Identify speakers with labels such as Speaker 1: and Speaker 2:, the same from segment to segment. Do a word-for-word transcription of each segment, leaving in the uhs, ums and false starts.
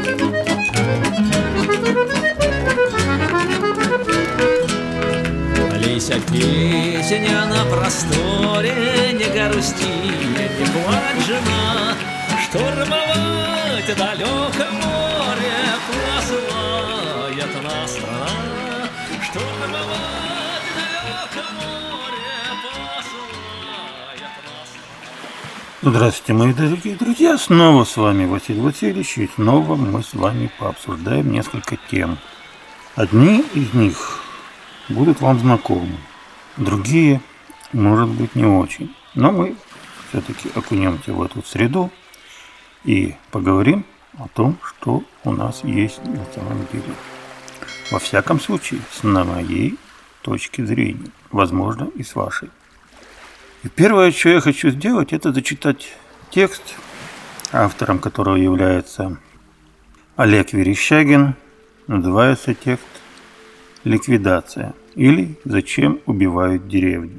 Speaker 1: Лися, песня на просторе, не грусти, не плачь, жена, штурмовать далеко море посылает нас страна, штурмовать далеко море посылает нас страна.
Speaker 2: Здравствуйте, мои дорогие друзья, снова с вами Василий Васильевич, и снова мы с вами пообсуждаем несколько тем. Одни из них будут вам знакомы, другие, может быть, не очень. Но мы все-таки окунемся в эту среду и поговорим о том, что у нас есть на самом деле. Во всяком случае, с моей точки зрения, возможно, и с вашей. И первое, что я хочу сделать, это зачитать текст, автором которого является Олег Верещагин. Называется текст «Ликвидация» или «Зачем убивают деревню».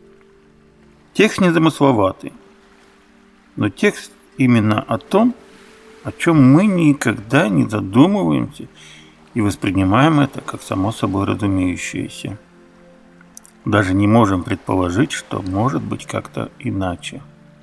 Speaker 2: Текст незамысловатый, но текст именно о том, о чем мы никогда не задумываемся и воспринимаем это как само собой разумеющееся. Даже не можем предположить, что может быть как-то иначе.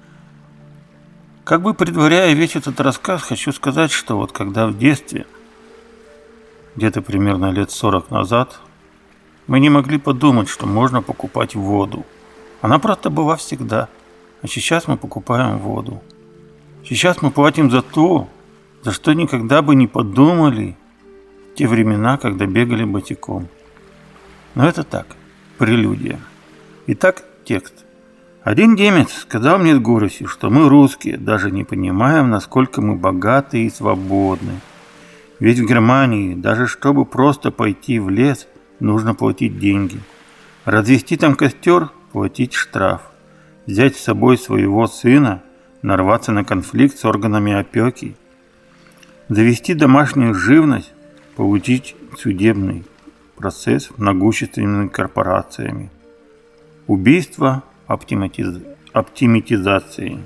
Speaker 2: Как бы предваряя весь этот рассказ, хочу сказать, что вот когда в детстве, где-то примерно лет сорок назад, мы не могли подумать, что можно покупать воду. Она просто была всегда. А сейчас мы покупаем воду. Сейчас мы платим за то, за что никогда бы не подумали в те времена, когда бегали босиком. Но это так, прелюдия. Итак, текст. Один немец сказал мне с горестью, что мы, русские, даже не понимаем, насколько мы богаты и свободны. Ведь в Германии, даже чтобы просто пойти в лес, нужно платить деньги. Развести там костер – платить штраф. Взять с собой своего сына – нарваться на конфликт с органами опеки. Завести домашнюю живность – получить судебный процесс могущественными корпорациями. Убийство оптиматиз... оптиматизацией.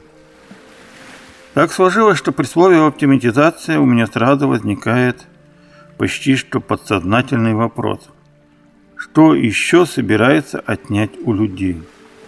Speaker 2: Так сложилось, что при слове «оптиматизация» у меня сразу возникает почти что подсознательный вопрос. Что еще собирается отнять у людей?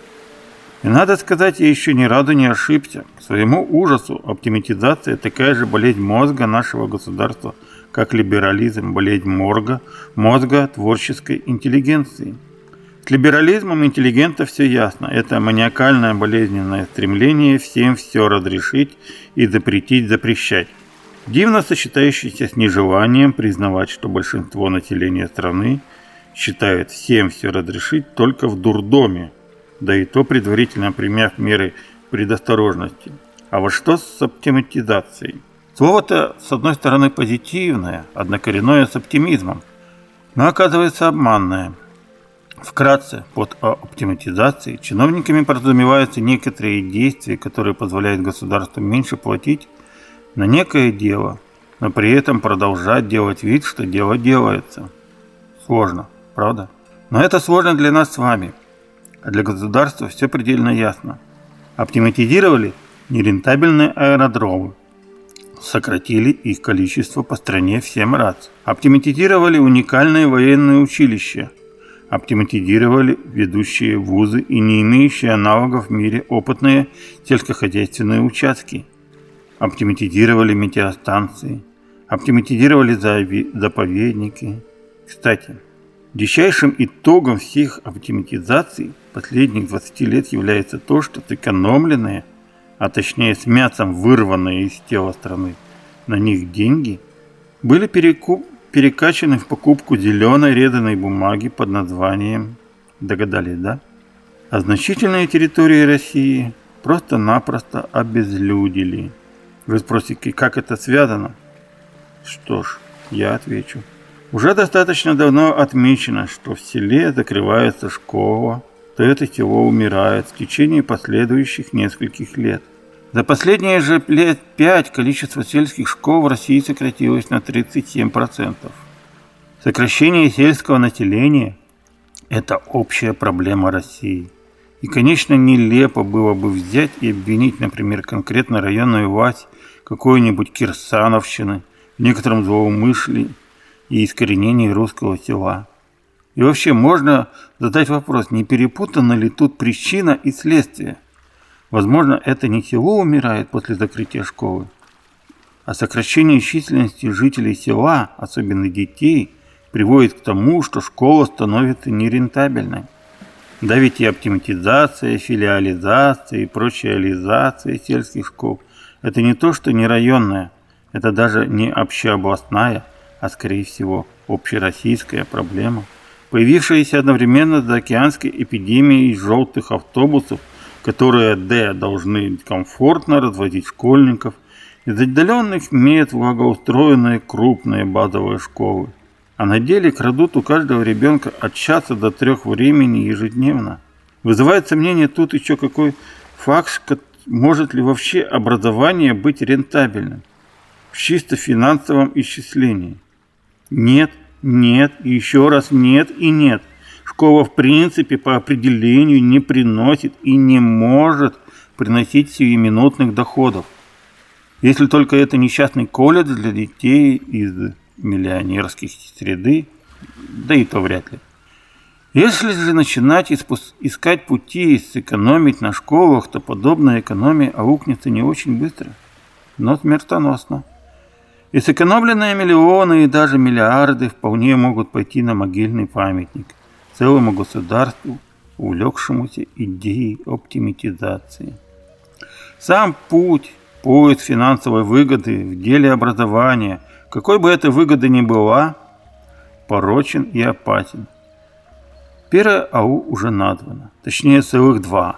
Speaker 2: И надо сказать, я еще ни разу не ошибся. К своему ужасу, оптиматизация – такая же болезнь мозга нашего государства, как либерализм – болезнь морга, мозга творческой интеллигенции. С либерализмом интеллигента все ясно. Это маниакальное болезненное стремление всем все разрешить и запретить запрещать. Дивно сочетающееся с нежеланием признавать, что большинство населения страны считает всем все разрешить только в дурдоме, да и то предварительно приняв меры предосторожности. А вот что с оптиматизацией? Слово-то, с одной стороны, позитивное, однокоренное с оптимизмом, но оказывается обманное. Вкратце, под оптиматизацией чиновниками подразумеваются некоторые действия, которые позволяют государству меньше платить на некое дело, но при этом продолжать делать вид, что дело делается. Сложно, правда? Но это сложно для нас с вами, а для государства все предельно ясно. Оптиматизировали нерентабельные аэродромы, сократили их количество по стране в семь раз, оптиматизировали уникальные военные училища, оптиматизировали ведущие вузы и не имеющие аналогов в мире опытные сельскохозяйственные участки, оптиматизировали метеостанции, оптиматизировали заповедники. Кстати, дичайшим итогом всех оптиматизаций последних двадцати лет является то, что сэкономленные, а точнее с мясом вырванные из тела страны, на них деньги были перекуп перекачаны в покупку зеленой резаной бумаги под названием, догадались, да? А значительные территории России просто-напросто обезлюдили. Вы спросите, как это связано? Что ж, я отвечу. Уже достаточно давно отмечено, что в селе закрывается школа, то это село умирает в течение последующих нескольких лет. За последние же лет пять количество сельских школ в России сократилось на тридцать семь процентов. Сокращение сельского населения – это общая проблема России. И, конечно, нелепо было бы взять и обвинить, например, конкретно районную власть какой-нибудь Кирсановщины, в некотором злоумышлии и искоренении русского села. И вообще можно задать вопрос, не перепутана ли тут причина и следствие? Возможно, это не село умирает после закрытия школы, а сокращение численности жителей села, особенно детей, приводит к тому, что школа становится нерентабельной. Да ведь и оптимизация, филиализация и прочая реализация сельских школ – это не то, что не районная, это даже не общеобластная, а скорее всего общероссийская проблема, появившаяся одновременно с заокеанской эпидемией желтых автобусов, которые д. должны комфортно развозить школьников, из отдаленных мест благоустроенные крупные базовые школы, а на деле крадут у каждого ребенка от часа до трех времени ежедневно. Вызывает сомнение тут еще какой факт, может ли вообще образование быть рентабельным в чисто финансовом исчислении. Нет, нет, и еще раз нет и нет. Школа в принципе по определению не приносит и не может приносить сиюминутных доходов. Если только это несчастный колледж для детей из миллионерских среды, да и то вряд ли. Если же начинать искать пути сэкономить на школах, то подобная экономия аукнется не очень быстро, но смертоносно. И сэкономленные миллионы и даже миллиарды вполне могут пойти на могильный памятник целому государству, увлекшемуся идеей оптимизации. Сам путь, поиск финансовой выгоды в деле образования, какой бы эта выгода ни была, порочен и опасен. Первое АУ уже названо, точнее целых два.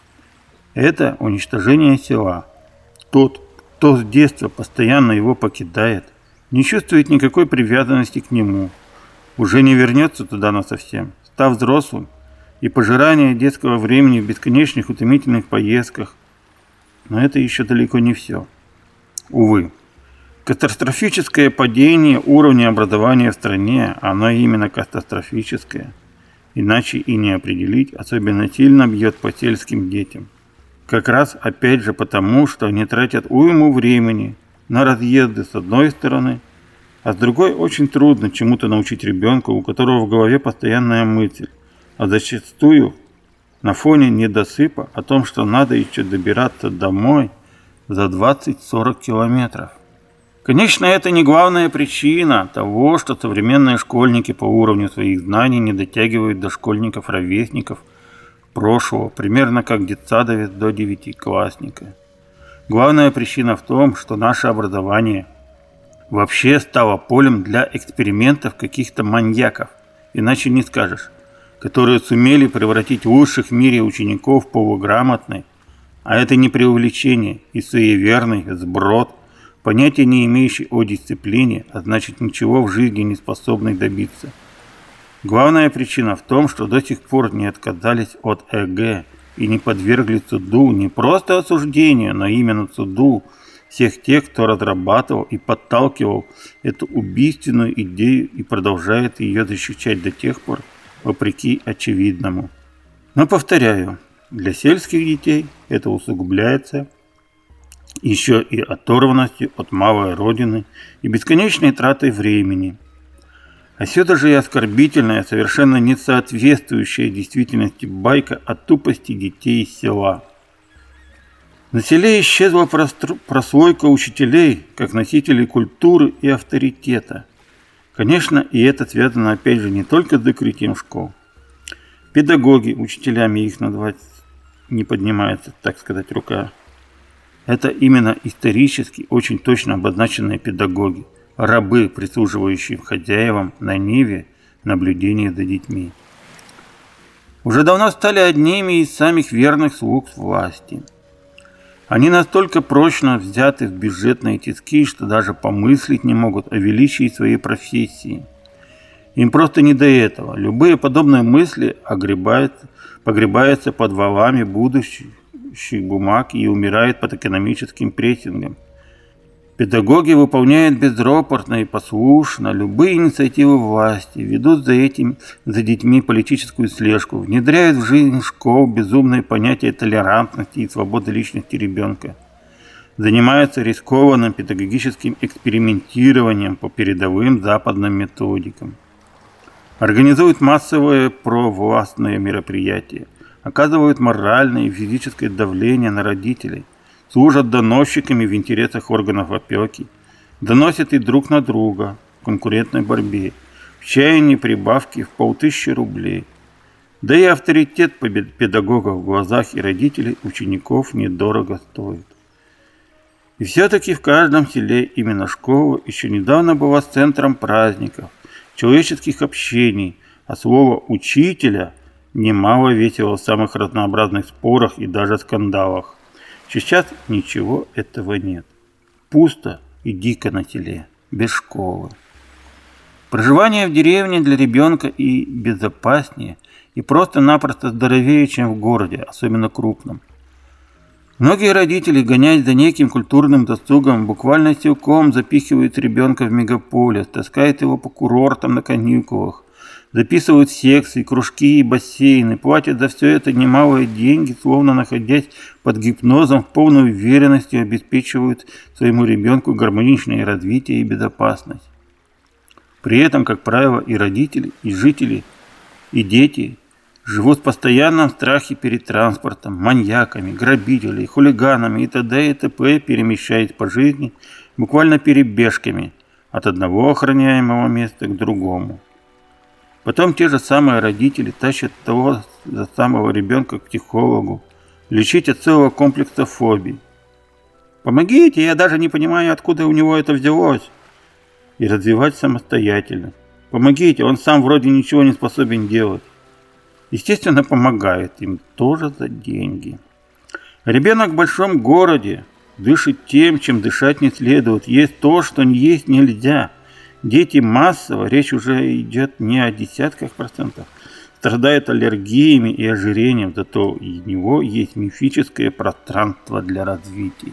Speaker 2: Это уничтожение села. Тот, кто с детства постоянно его покидает, не чувствует никакой привязанности к нему, уже не вернется туда насовсем, став взрослым, и пожирание детского времени в бесконечных утомительных поездках. Но это еще далеко не все. Увы, катастрофическое падение уровня образования в стране, оно именно катастрофическое, иначе и не определить, особенно сильно бьет по сельским детям. Как раз опять же потому, что они тратят уйму времени на разъезды с одной стороны, а с другой очень трудно чему-то научить ребенка, у которого в голове постоянная мысль, а зачастую на фоне недосыпа о том, что надо еще добираться домой за двадцать-сорок километров. Конечно, это не главная причина того, что современные школьники по уровню своих знаний не дотягивают до школьников-ровесников прошлого, примерно как детсадовец до девятиклассника. Главная причина в том, что наше образование вообще стало полем для экспериментов каких-то маньяков, иначе не скажешь, которые сумели превратить лучших в мире учеников в полуграмотной, а это не преувеличение и суеверный сброд, понятия не имеющий о дисциплине, а значит ничего в жизни не способный добиться. Главная причина в том, что до сих пор не отказались от ЭГЭ и не подвергли суду не просто осуждению, но именно суду всех тех, кто разрабатывал и подталкивал эту убийственную идею и продолжает ее защищать до тех пор, вопреки очевидному. Но повторяю, для сельских детей это усугубляется еще и оторванностью от малой родины и бесконечной тратой времени. А сюда же и оскорбительная, совершенно не соответствующая действительности байка о тупости детей из села. На селе исчезла прослойка учителей, как носителей культуры и авторитета. Конечно, и это связано опять же не только с закрытием школ. Педагоги, учителями их назвать не поднимается, так сказать, рука. Это именно исторически очень точно обозначенные педагоги, рабы, прислуживающие хозяевам на ниве наблюдения за детьми. Уже давно стали одними из самых верных слуг власти. Они настолько прочно взяты в бюджетные тиски, что даже помыслить не могут о величии своей профессии. Им просто не до этого. Любые подобные мысли огребаются, погребаются под валами будущих бумаг и умирают под экономическим прессингом. Педагоги выполняют безропотно и послушно любые инициативы власти, ведут за этим, за детьми политическую слежку, внедряют в жизнь школ безумное понятие толерантности и свободы личности ребенка. занимаются рискованным педагогическим экспериментированием по передовым западным методикам, организуют массовые провластные мероприятия, оказывают моральное и физическое давление на родителей, служат доносчиками в интересах органов опеки, доносят и друг на друга в конкурентной борьбе, в чаянии прибавки в полтысячи рублей. Да и авторитет педагогов в глазах и родителей учеников недорого стоит. И все-таки в каждом селе именно школа еще недавно была центром праздников, человеческих общений, а слово «учителя» немало весило в самых разнообразных спорах и даже скандалах. Сейчас ничего этого нет. Пусто и дико на селе, без школы. Проживание в деревне для ребенка и безопаснее, и просто-напросто здоровее, чем в городе, особенно крупном. Многие родители, гоняясь за неким культурным досугом, буквально силком запихивают ребенка в мегаполис, таскают его по курортам на каникулах, записывают секции, кружки и бассейны, платят за все это немалые деньги, словно находясь под гипнозом, в полной уверенности обеспечивают своему ребенку гармоничное развитие и безопасность. При этом, как правило, и родители, и жители, и дети живут в постоянном страхе перед транспортом, маньяками, грабителями, хулиганами и т.д. и т.п., перемещаясь по жизни буквально перебежками от одного охраняемого места к другому. Потом те же самые родители тащат того же самого ребенка к психологу, лечить от целого комплекса фобий. «Помогите, я даже не понимаю, откуда у него это взялось», и развивать самостоятельно. «Помогите, он сам вроде ничего не способен делать». Естественно, помогает им тоже за деньги. Ребенок в большом городе дышит тем, чем дышать не следует. Есть то, что не есть нельзя. Дети массово, речь уже идет не о десятках процентов, страдают аллергиями и ожирением, зато у него есть мифическое пространство для развития.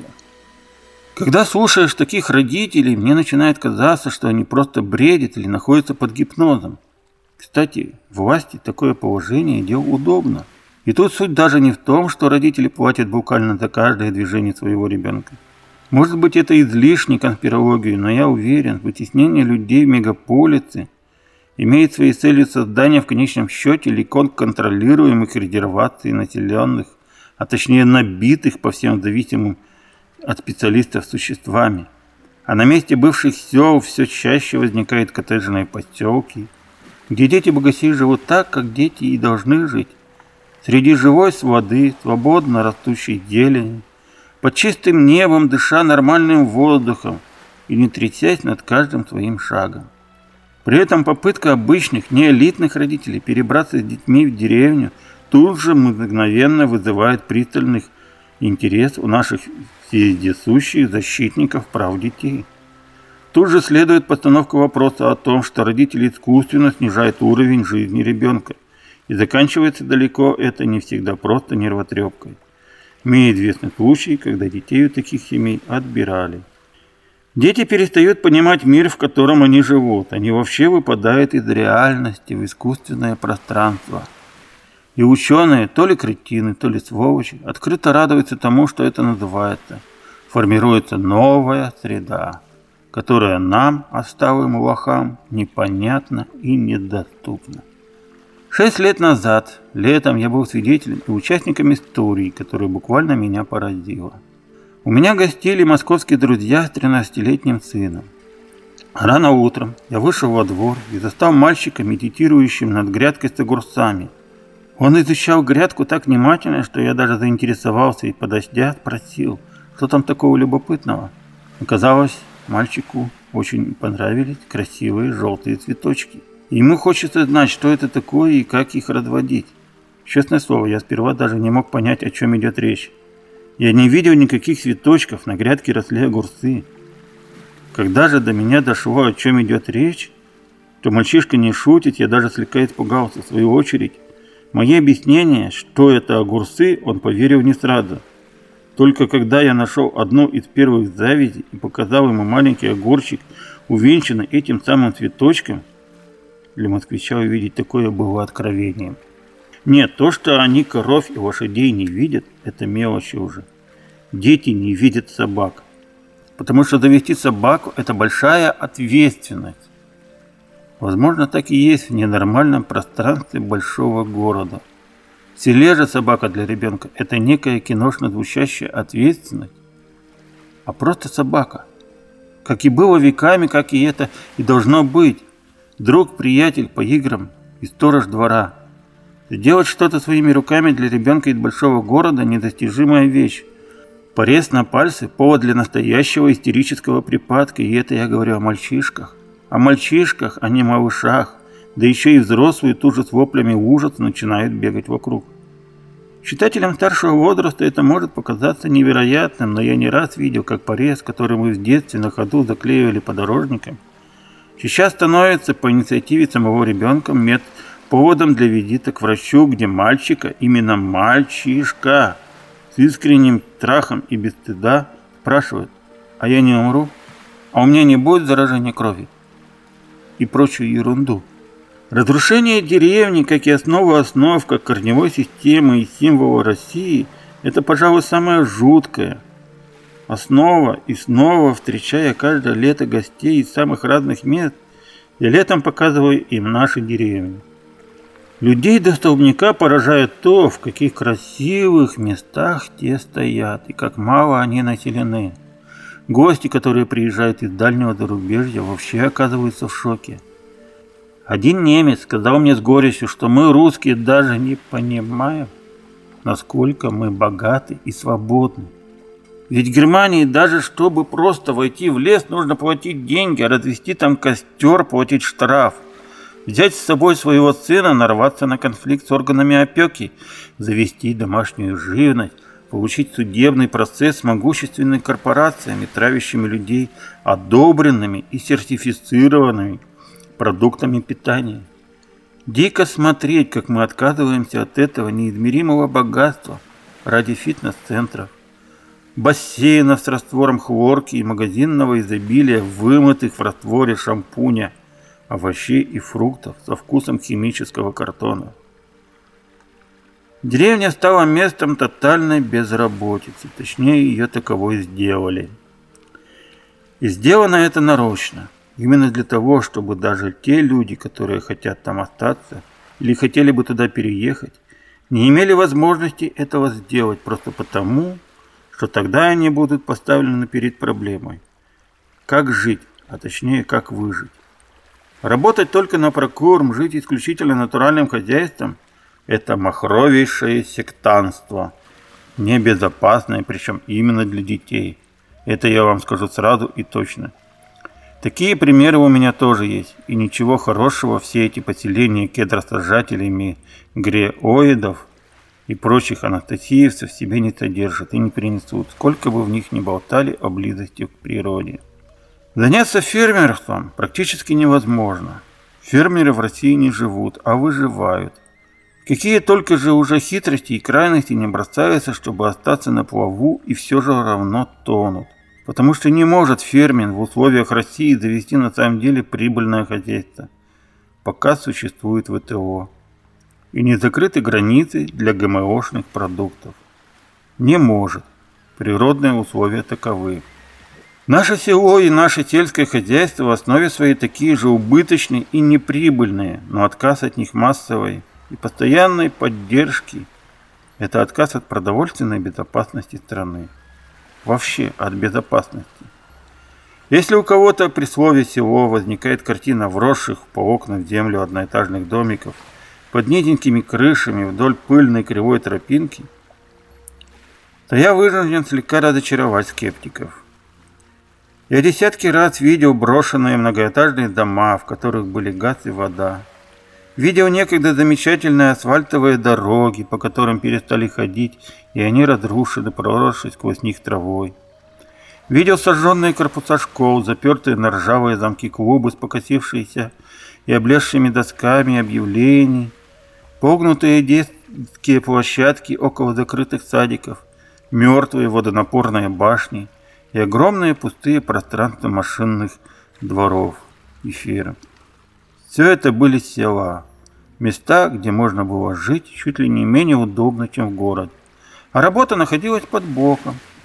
Speaker 2: Когда слушаешь таких родителей, мне начинает казаться, что они просто бредят или находятся под гипнозом. Кстати, власти такое положение дел удобно. И тут суть даже не в том, что родители платят буквально за каждое движение своего ребенка. Может быть, это излишне конспирологию, но я уверен, вытеснение людей в мегаполисы имеет своей целью создание в конечном счете легко контролируемых резерваций населенных, а точнее набитых по всем зависимым от специалистов существами. А на месте бывших сел все чаще возникают коттеджные поселки, где дети богачей живут так, как дети и должны жить. Среди живой воды, свободно растущей зелени, под чистым небом, дыша нормальным воздухом и не трясясь над каждым своим шагом. При этом попытка обычных, неэлитных родителей перебраться с детьми в деревню тут же мгновенно вызывает пристальный интерес у наших вездесущих защитников прав детей. Тут же следует постановка вопроса о том, что родители искусственно снижают уровень жизни ребенка, и заканчивается далеко это не всегда просто нервотрепкой. Мне известны случаи, когда детей у таких семей отбирали. Дети перестают понимать мир, в котором они живут. Они вообще выпадают из реальности в искусственное пространство. И ученые, то ли кретины, то ли сволочи, открыто радуются тому, что это называется. Формируется новая среда, которая нам, отсталым лохам, непонятна и недоступна. Шесть лет назад, летом, я был свидетелем и участником истории, которая буквально меня поразила. У меня гостили московские друзья с тринадцатилетним сыном. Рано утром я вышел во двор и застал мальчика, медитирующим над грядкой с огурцами. Он изучал грядку так внимательно, что я даже заинтересовался и подождя спросил, что там такого любопытного. Оказалось, мальчику очень понравились красивые желтые цветочки. Ему хочется знать, что это такое и как их разводить. Честное слово, я сперва даже не мог понять, о чем идет речь. Я не видел никаких цветочков, на грядке росли огурцы. Когда же до меня дошло, о чем идет речь, то мальчишка не шутит, я даже слегка испугался. В свою очередь, мои объяснения, что это огурцы, он поверил не сразу. Только когда я нашел одну из первых завязей и показал ему маленький огурчик, увенчанный этим самым цветочком, для москвича увидеть такое было откровением. Нет, то, что они коров и лошадей не видят, это мелочи уже. Дети не видят собак, потому что завести собаку – это большая ответственность. Возможно, так и есть в ненормальном пространстве большого города. В селе же собака для ребенка – это некая киношно звучащая ответственность, а просто собака. Как и было веками, как и это и должно быть. Друг, приятель по играм и сторож двора. Сделать что-то своими руками для ребенка из большого города – недостижимая вещь. Порез на пальце – повод для настоящего истерического припадка, и это я говорю о мальчишках. О мальчишках, а не малышах, да еще и взрослые тут же с воплями ужаса начинают бегать вокруг. Читателям старшего возраста это может показаться невероятным, но я не раз видел, как порез, который мы в детстве на ходу заклеивали подорожником, сейчас становится по инициативе самого ребенка мед поводом для визита к врачу, где мальчика, именно мальчишка, с искренним страхом и без стыда спрашивает: «А я не умру? А у меня не будет заражения крови?» и прочую ерунду. Разрушение деревни, как и основа основ, как корневой системы и символа России, это, пожалуй, самое жуткое. Основа, и снова встречая каждое лето гостей из самых разных мест, я летом показываю им наши деревни. Людей до столбняка поражает то, в каких красивых местах те стоят, и как мало они населены. Гости, которые приезжают из дальнего зарубежья, вообще оказываются в шоке. Один немец сказал мне с горечью, что мы, русские, даже не понимаем, насколько мы богаты и свободны. Ведь в Германии даже чтобы просто войти в лес, нужно платить деньги, а развести там костер, платить штраф. Взять с собой своего сына, нарваться на конфликт с органами опеки, завести домашнюю живность, получить судебный процесс с могущественными корпорациями, травящими людей одобренными и сертифицированными продуктами питания. Дико смотреть, как мы отказываемся от этого неизмеримого богатства ради фитнес-центров, бассейнов с раствором хлорки и магазинного изобилия, вымытых в растворе шампуня, овощей и фруктов со вкусом химического картона. Деревня стала местом тотальной безработицы, точнее ее таковой сделали. И сделано это нарочно, именно для того, чтобы даже те люди, которые хотят там остаться или хотели бы туда переехать, не имели возможности этого сделать просто потому, что тогда они будут поставлены перед проблемой. Как жить, а точнее как выжить. Работать только на прокорм, жить исключительно натуральным хозяйством – это махровейшее сектантство, небезопасное, причем именно для детей. Это я вам скажу сразу и точно. Такие примеры у меня тоже есть, и ничего хорошего все эти поселения кедросажателями греоидов и прочих анастасиевцев в себе не содержат и не принесут, сколько бы в них ни болтали о близости к природе. Заняться фермерством практически невозможно. Фермеры в России не живут, а выживают. Какие только же уже хитрости и крайности не бросаются, чтобы остаться на плаву, и все же равно тонут. Потому что не может фермер в условиях России завести на самом деле прибыльное хозяйство, пока существует ВТО. И не закрыты границы для ГМОшных продуктов. Не может. Природные условия таковы. Наше село и наше сельское хозяйство в основе своей такие же убыточные и неприбыльные, но отказ от них массовой и постоянной поддержки – это отказ от продовольственной безопасности страны. Вообще от безопасности. Если у кого-то при слове «село» возникает картина вросших по окнам в землю одноэтажных домиков под низенькими крышами вдоль пыльной кривой тропинки, то я вынужден слегка разочаровать скептиков. Я десятки раз видел брошенные многоэтажные дома, в которых были газ и вода. Видел некогда замечательные асфальтовые дороги, по которым перестали ходить, и они разрушены, проросшись сквозь них травой. Видел сожженные корпуса школ, запертые на ржавые замки клубы с покосившиеся и облезшими досками объявлений, погнутые детские площадки около закрытых садиков, мертвые водонапорные башни и огромные пустые пространства машинных дворов и ферм. Все это были села, места, где можно было жить чуть ли не менее удобно, чем в городе. А работа находилась под боком.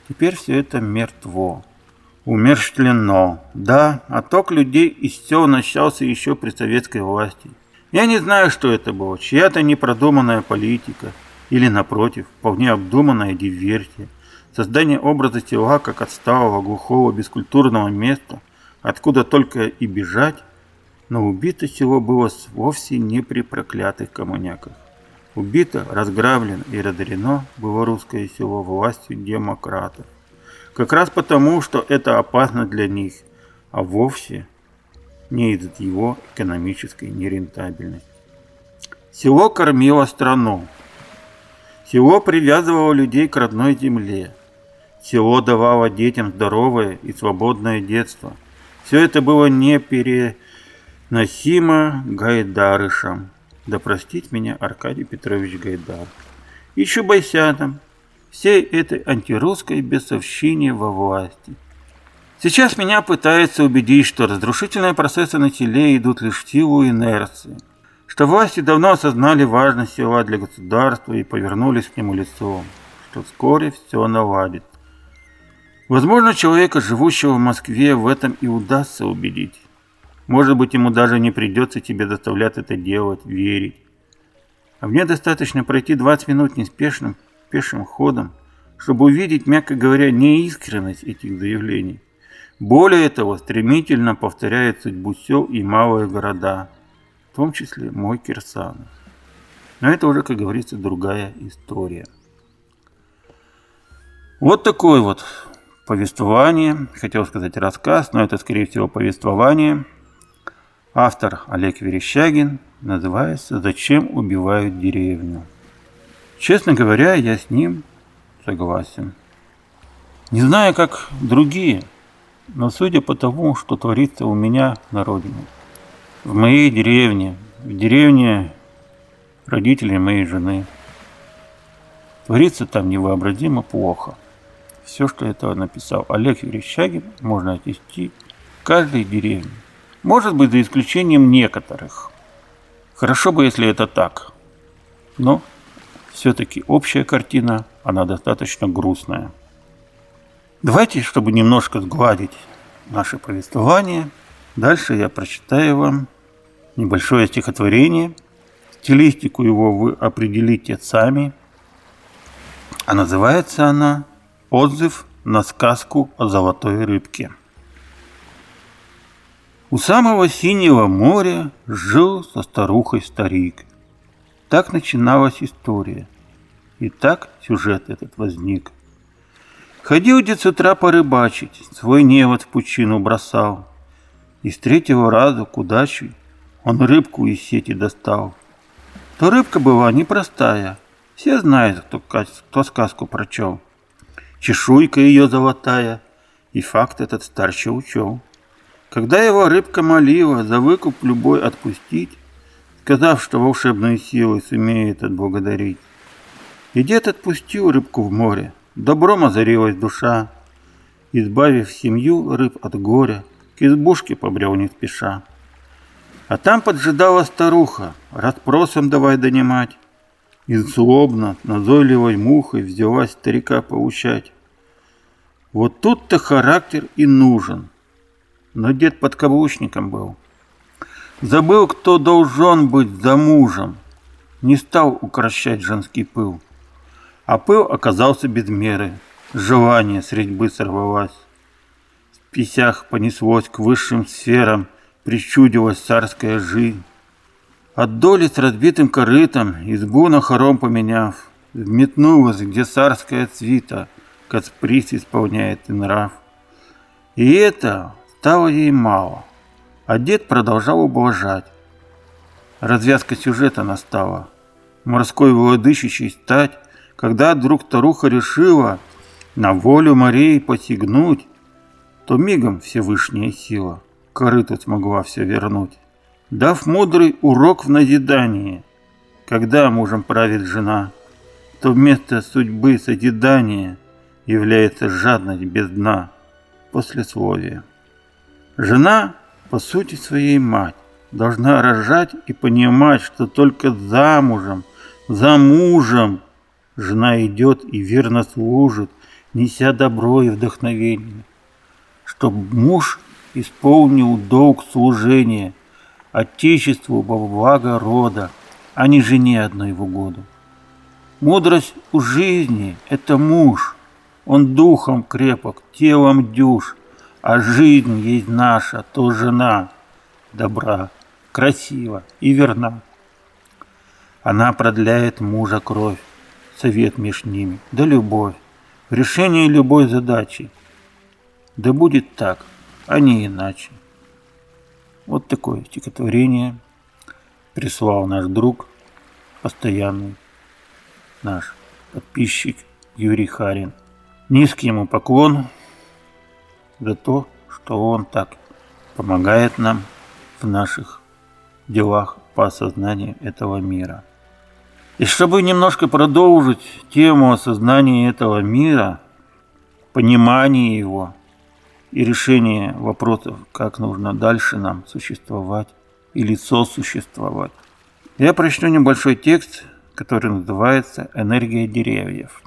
Speaker 2: Теперь все это мертво, умерщвлено. Да, отток людей из сел начался еще при советской власти. Я не знаю, что это было, чья-то непродуманная политика или, напротив, вполне обдуманная диверсия. Создание образа села как отсталого, глухого, бескультурного места, откуда только и бежать. Но убито село было вовсе не при проклятых коммуняках. Убито, разграблено и разорено было русское село властью демократов. Как раз потому, что это опасно для них, а вовсе не из-за его экономической нерентабельности. Село кормило страну. Село привязывало людей к родной земле. Село давало детям здоровое и свободное детство. Все это было непереносимо гайдарышам. Да простит меня Аркадий Петрович Гайдар. И чубайсянам, всей этой антирусской бесовщине во власти. Сейчас меня пытаются убедить, что разрушительные процессы на селе идут лишь в силу инерции, что власти давно осознали важность села для государства и повернулись к нему лицом, что вскоре все наладит. Возможно, человека, живущего в Москве, в этом и удастся убедить. Может быть, ему даже не придется тебе заставлять это делать, верить. А мне достаточно пройти двадцать минут неспешным пешим ходом, чтобы увидеть, мягко говоря, неискренность этих заявлений. Более того, стремительно повторяет судьбу сел и малые города, в том числе мой Кирсанов. Но это уже, как говорится, другая история. Вот такое вот повествование, хотел сказать рассказ, но это, скорее всего, повествование. Автор Олег Верещагин, называется «Зачем убивают деревню?». Честно говоря, я с ним согласен. Не знаю, как другие, но судя по тому, что творится у меня на родине, в моей деревне, в деревне родителей моей жены, творится там невообразимо плохо. Все, что это написал Олег Верещагин, можно отнести к каждой деревне. Может быть, за исключением некоторых. Хорошо бы, если это так. Но все-таки общая картина, она достаточно грустная. Давайте, чтобы немножко сгладить наше повествование, дальше я прочитаю вам небольшое стихотворение. Стилистику его вы определите сами. А называется она «Отзыв на сказку о золотой рыбке». У самого синего моря жил со старухой старик. Так начиналась история. И так сюжет этот возник. Ходил дед с утра порыбачить, свой невод в пучину бросал. И с третьего раза к удаче он рыбку из сети достал. То рыбка была непростая, все знают, кто, кто сказку прочел. Чешуйка ее золотая, и факт этот старче учел. Когда его рыбка молила за выкуп любой отпустить, сказав, что волшебной силой сумеет отблагодарить, и дед отпустил рыбку в море, добром озарилась душа, избавив семью рыб от горя, к избушке побрел не спеша. А там поджидала старуха, расспросом давай донимать, и злобно, назойливой мухой взялась старика поучать. Вот тут-то характер и нужен. Но дед подкаблучником был. Забыл, кто должен быть за мужем. Не стал укрощать женский пыл. А пыл оказался без меры. Желание с резьбы сорвалось. В писях понеслось к высшим сферам, причудилась царская жизнь. От доли с разбитым корытом, избу на хором поменяв, взметнулась, где царская свита, каприз исполняет и нрав. И это стало ей мало, а дед продолжал ублажать. Развязка сюжета настала. Морской владычищей стать, когда вдруг старуха решила на волю морей посягнуть, то мигом Всевышняя сила корыту смогла все вернуть, дав мудрый урок в назидании. Когда мужем правит жена, то вместо судьбы созидания является жадность без дна, послесловие. Жена, по сути своей мать, должна рожать и понимать, что только замужем, за мужем жена идет и верно служит, неся добро и вдохновение, чтоб муж исполнил долг служения Отечеству во благо рода, а не жене одной в угоду. Мудрость у жизни — это муж, он духом крепок, телом дюж, а жизнь есть наша, то жена, добра, красива и верна. Она продляет мужа кровь, совет меж ними, да любовь, в решении любой задачи. Да будет так, а не иначе. Вот такое стихотворение прислал наш друг, постоянный наш подписчик Юрий Харин. Низкий ему поклон за то, что он так помогает нам в наших делах по осознанию этого мира. И чтобы немножко продолжить тему осознания этого мира, понимания его и решения вопросов, как нужно дальше нам существовать или сосуществовать, я прочту небольшой текст, который называется «Энергия деревьев».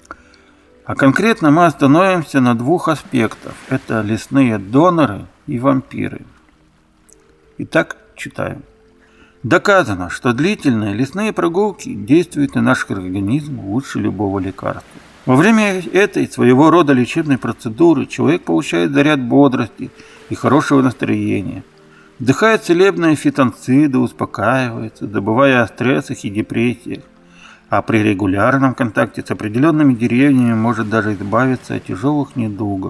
Speaker 2: А конкретно мы остановимся на двух аспектах. Это лесные доноры и вампиры. Итак, читаем. Доказано, что длительные лесные прогулки действуют на наш организм лучше любого лекарства. Во время этой своего рода лечебной процедуры человек получает заряд бодрости и хорошего настроения, вдыхает целебные фитонциды, успокаивается, забывая о стрессах и депрессиях, а при регулярном контакте с определенными деревьями может даже избавиться от тяжелых недугов.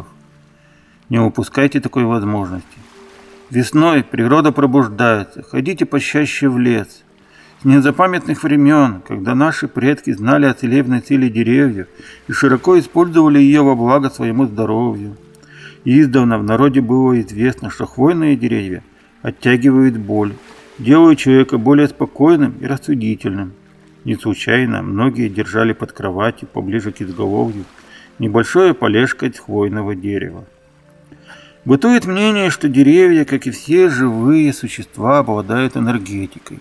Speaker 2: Не упускайте такой возможности. Весной природа пробуждается, ходите почаще в лес. С незапамятных времен, когда наши предки знали о целебной силе деревьев и широко использовали ее во благо своему здоровью. Издавна в народе было известно, что хвойные деревья оттягивают боль, делают человека более спокойным и рассудительным. Не случайно многие держали под кроватью, поближе к изголовью, небольшое полежко из хвойного дерева. Бытует мнение, что деревья, как и все живые существа, обладают энергетикой.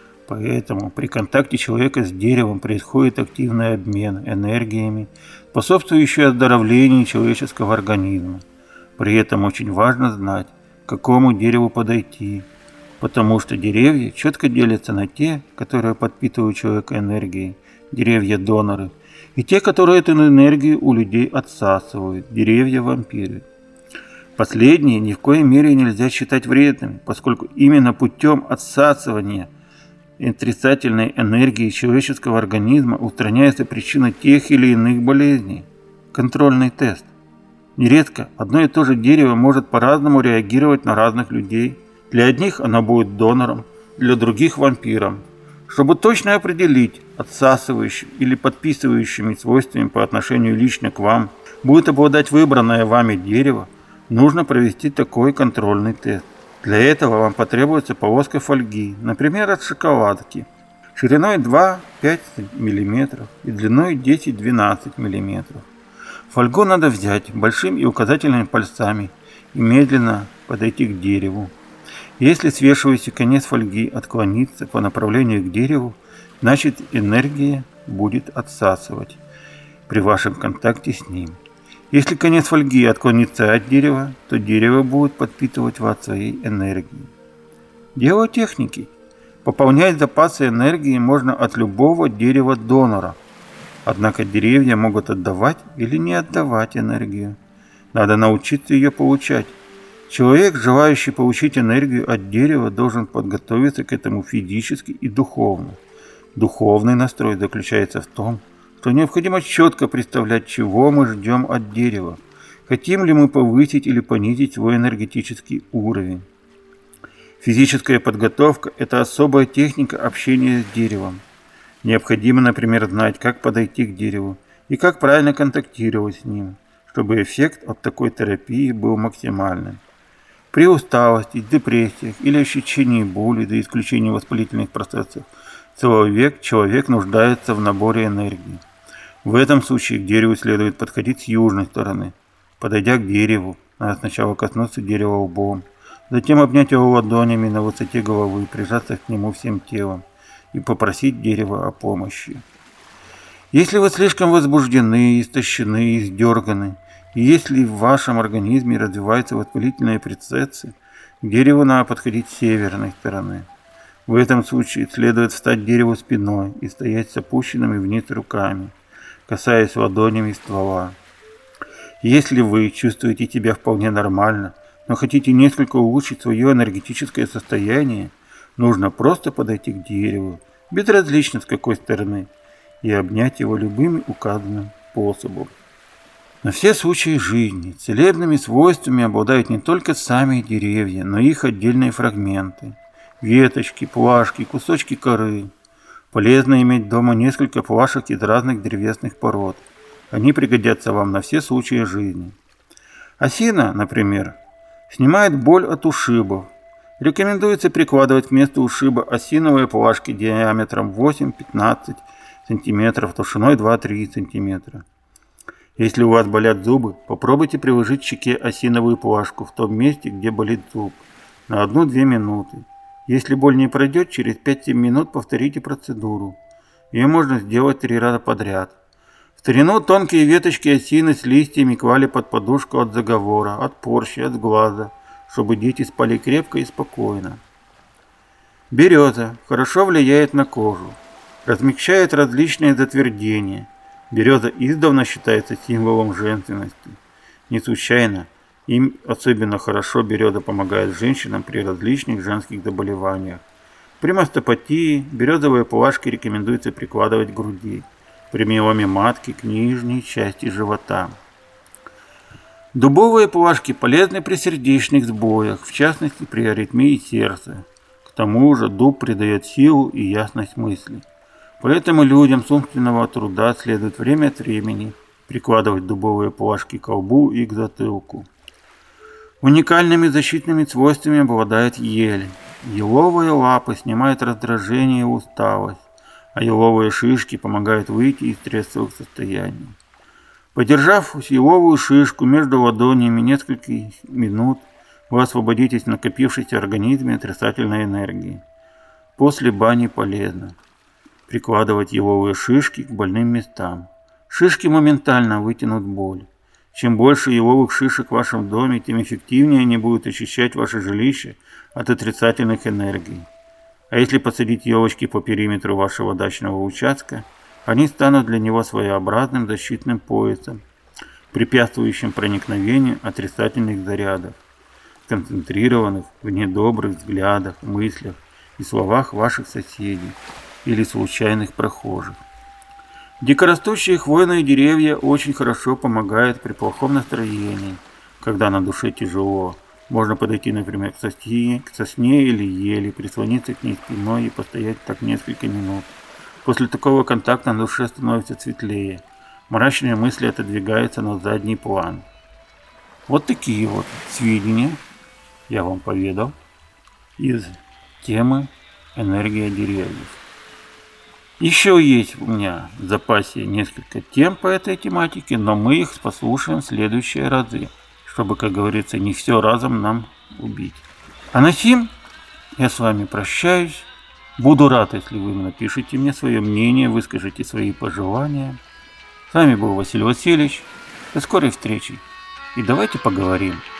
Speaker 2: Поэтому при контакте человека с деревом происходит активный обмен энергиями, способствующий оздоровлению человеческого организма. При этом очень важно знать, к какому дереву подойти, потому что деревья четко делятся на те, которые подпитывают человека энергией, деревья-доноры, и те, которые эту энергию у людей отсасывают, деревья-вампиры. Последние ни в коей мере нельзя считать вредными, поскольку именно путем отсасывания отрицательной энергии человеческого организма устраняется причина тех или иных болезней. Контрольный тест. Нередко одно и то же дерево может по-разному реагировать на разных людей. Для одних оно будет донором, для других вампиром. Чтобы точно определить, отсасывающим или подписывающими свойствами по отношению лично к вам будет обладать выбранное вами дерево, нужно провести такой контрольный тест. Для этого вам потребуется полоска фольги, например, от шоколадки, шириной два-пять миллиметров и длиной десять-двенадцать миллиметров. Фольгу надо взять большим и указательными пальцами и медленно подойти к дереву. Если свешивающий конец фольги отклонится по направлению к дереву, значит энергия будет отсасывать при вашем контакте с ним. Если конец фольги отклонится от дерева, то дерево будет подпитывать вас своей энергией. Дело техники. Пополнять запасы энергии можно от любого дерева-донора. Однако деревья могут отдавать или не отдавать энергию. Надо научиться ее получать. Человек, желающий получить энергию от дерева, должен подготовиться к этому физически и духовно. Духовный настрой заключается в том, что необходимо четко представлять, чего мы ждем от дерева. Хотим ли мы повысить или понизить свой энергетический уровень. Физическая подготовка – это особая техника общения с деревом. Необходимо, например, знать, как подойти к дереву и как правильно контактировать с ним, чтобы эффект от такой терапии был максимальным. При усталости, депрессиях или ощущении боли, до исключения воспалительных процессов, человек, человек нуждается в наборе энергии. В этом случае к дереву следует подходить с южной стороны. Подойдя к дереву, надо сначала коснуться дерева лбом, затем обнять его ладонями на высоте головы, прижаться к нему всем телом и попросить дерево о помощи. Если вы слишком возбуждены, истощены, издерганы, и если в вашем организме развиваются воспалительные процессы, к дереву надо подходить с северной стороны. В этом случае следует встать к дереву спиной и стоять с опущенными вниз руками, касаясь ладонями ствола. Если вы чувствуете себя вполне нормально, но хотите несколько улучшить свое энергетическое состояние, нужно просто подойти к дереву, безразлично с какой стороны, и обнять его любым указанным способом. На все случаи жизни целебными свойствами обладают не только сами деревья, но и их отдельные фрагменты. Веточки, плашки, кусочки коры. Полезно иметь дома несколько плашек из разных древесных пород. Они пригодятся вам на все случаи жизни. Осина, например, снимает боль от ушибов. Рекомендуется прикладывать к месту ушиба осиновые плашки диаметром восемь-пятнадцать см, толщиной два-три см. Если у вас болят зубы, попробуйте приложить к щеке осиновую плашку в том месте, где болит зуб, на одну-две минуты. Если боль не пройдет, через пять-семь минут повторите процедуру. Ее можно сделать три раза подряд. В старину тонкие веточки осины с листьями клали под подушку от заговора, от порчи, от сглаза, чтобы дети спали крепко и спокойно. Береза хорошо влияет на кожу, размягчает различные затвердения. Береза издавна считается символом женственности. Не случайно им особенно хорошо береза помогает женщинам при различных женских заболеваниях. При мастопатии березовые плашки рекомендуется прикладывать к груди, при миоме матки к нижней части живота. Дубовые плашки полезны при сердечных сбоях, в частности при аритмии сердца. К тому же дуб придает силу и ясность мысли. Поэтому людям с умственного труда следует время от времени прикладывать дубовые плашки к лбу и к затылку. Уникальными защитными свойствами обладает ель. Еловые лапы снимают раздражение и усталость, а еловые шишки помогают выйти из стрессовых состояний. Подержав еловую шишку между ладонями несколько минут, вы освободитесь от накопившейся в организме отрицательной энергии. После бани полезно прикладывать еловые шишки к больным местам. Шишки моментально вытянут боль. Чем больше еловых шишек в вашем доме, тем эффективнее они будут очищать ваше жилище от отрицательных энергий. А если посадить елочки по периметру вашего дачного участка, они станут для него своеобразным защитным поясом, препятствующим проникновению отрицательных зарядов, концентрированных в недобрых взглядах, мыслях и словах ваших соседей или случайных прохожих. Дикорастущие хвойные деревья очень хорошо помогают при плохом настроении, когда на душе тяжело. Можно подойти, например, к сосне, к сосне или ели, прислониться к ней спиной и постоять так несколько минут. После такого контакта на душе становится светлее. Мрачные мысли отодвигаются на задний план. Вот такие вот сведения я вам поведал из темы «Энергия деревьев». Еще есть у меня в запасе несколько тем по этой тематике, но мы их послушаем в следующие разы, чтобы, как говорится, не все разом нам убить. А на сим я с вами прощаюсь. Буду рад, если вы напишите мне свое мнение, выскажите свои пожелания. С вами был Василий Васильевич. До скорой встречи. И давайте поговорим.